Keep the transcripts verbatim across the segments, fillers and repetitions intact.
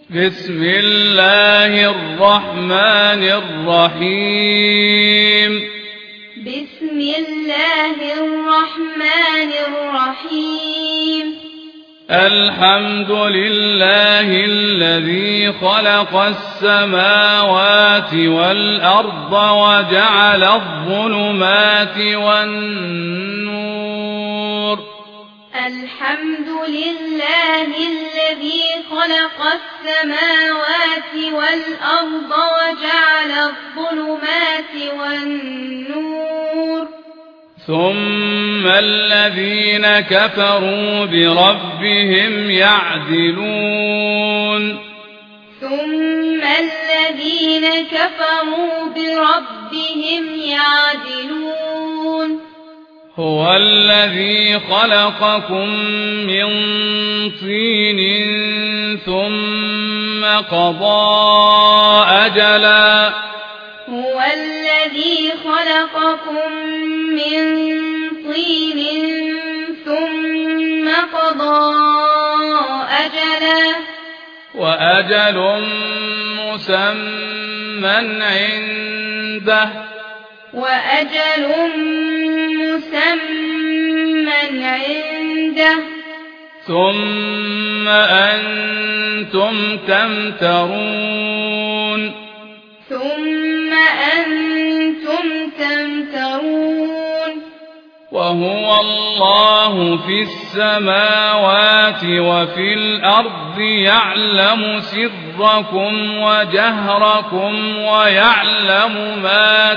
بسم الله الرحمن الرحيم بسم الله الرحمن الرحيم الحمد لله الذي خلق السماوات والأرض وجعل الظلمات والنور الحمد لله الذي خلق السماوات والأرض وجعل الظلمات والنور ثم الذين كفروا بربهم يعدلون ثم الذين كفروا بربهم يعدلون هو الذي خلقكم من طين ثم قضى أجلا هو الذي خلقكم من طين ثم قضى أجلا وأجل مسمى عنده وأجل مسمى عنده ثم أنتم تمترون ثم أنتم تمترون وهو الله في السماوات وفي الأرض يعلم سركم وجهركم ويعلم ما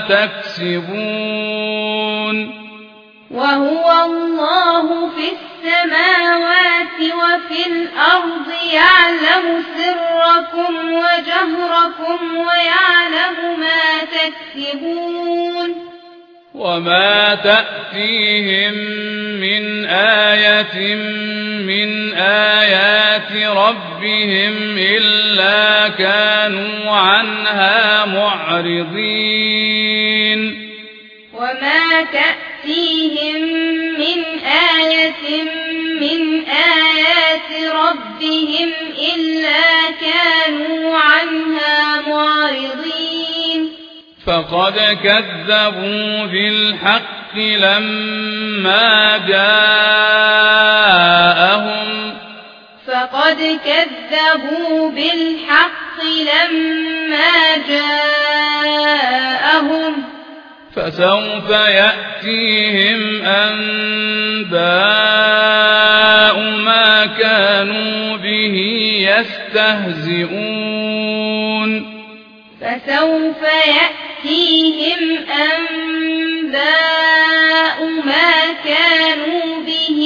تكسبون وهو الله في السماوات وفي الأرض يعلم سركم وجهركم ويعلم ما تكسبون وما تأتيهم من آية من آيات ربهم إلا كانوا عنها معرضين وما تأتيهم من آية من آيات ربهم إلا كانوا عنها معرضين فقد كذبوا بالحق لما جاءهم فقد كذبوا بالحق لما جاءهم فسوف يأتيهم أنباء ما كانوا به يستهزئون فسوف يأتيهم أنباء ما كانوا به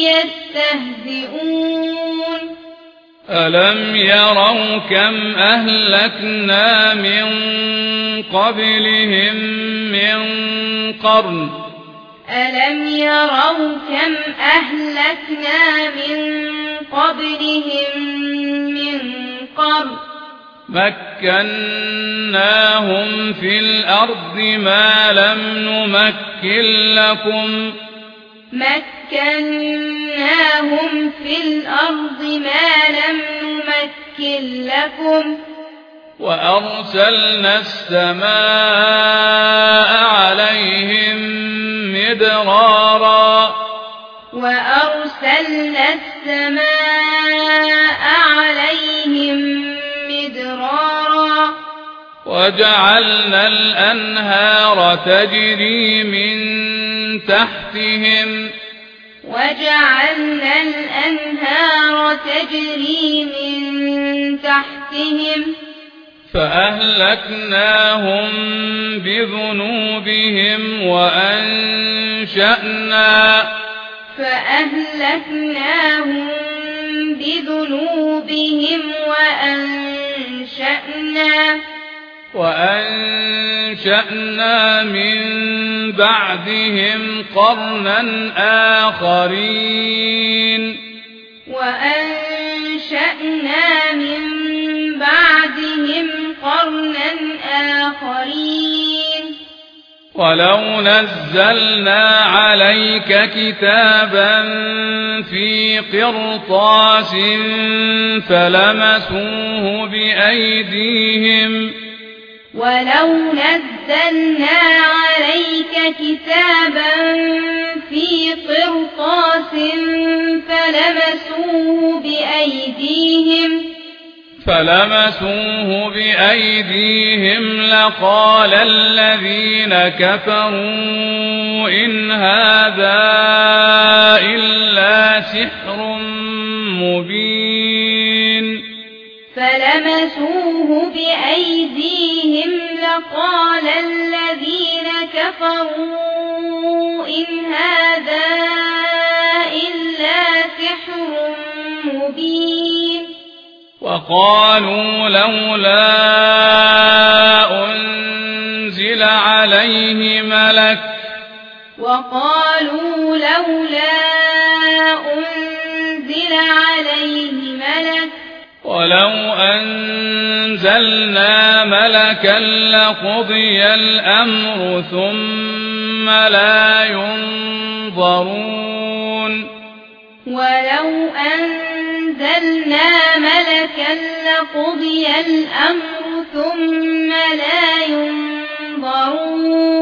يستهزئون ألم يروا كم أهلكنا من قبلهم من قرن ألم يروا كم أهلكنا من قبلهم من قرن مكناهم في الأرض ما لم نمكن لكم مكناهم في الأرض ما لم نمكن لكم وأرسلنا السماء عليهم مدرارا وأرسلنا السماء عليهم مدرارا وجعلنا الأنهار تجري من تحتهم وجعلنا الأنهار تجري من تحتهم فأهلكناهم بذنوبهم وأنشأنا فأهلكناهم بذنوبهم وأنشأنا وأنشأنا من بعدهم قرنا آخرين وأنشأنا من بعدهم قرنا آخرين ولو نزلنا عليك كتابا في قرطاس فلمسوه بأيديهم ولو نزلنا عليك كتابا في قرطاس فلمسوه بأيديهم فلمسوه بأيديهم لقال الذين كفروا إن هذا إلا سحر مبين فلمسوه بأيديهم لقال الذين كفروا إن هذا إلا سحر مبين وقالوا لولا أنزل عليه ملك وقالوا لولا أنزل عليه ملك ولو أنزلنا ملكا لقضي الأمر ثم لا ينظرون ولو أنزلنا ملكا لقضي الأمر ثم لا ينظرون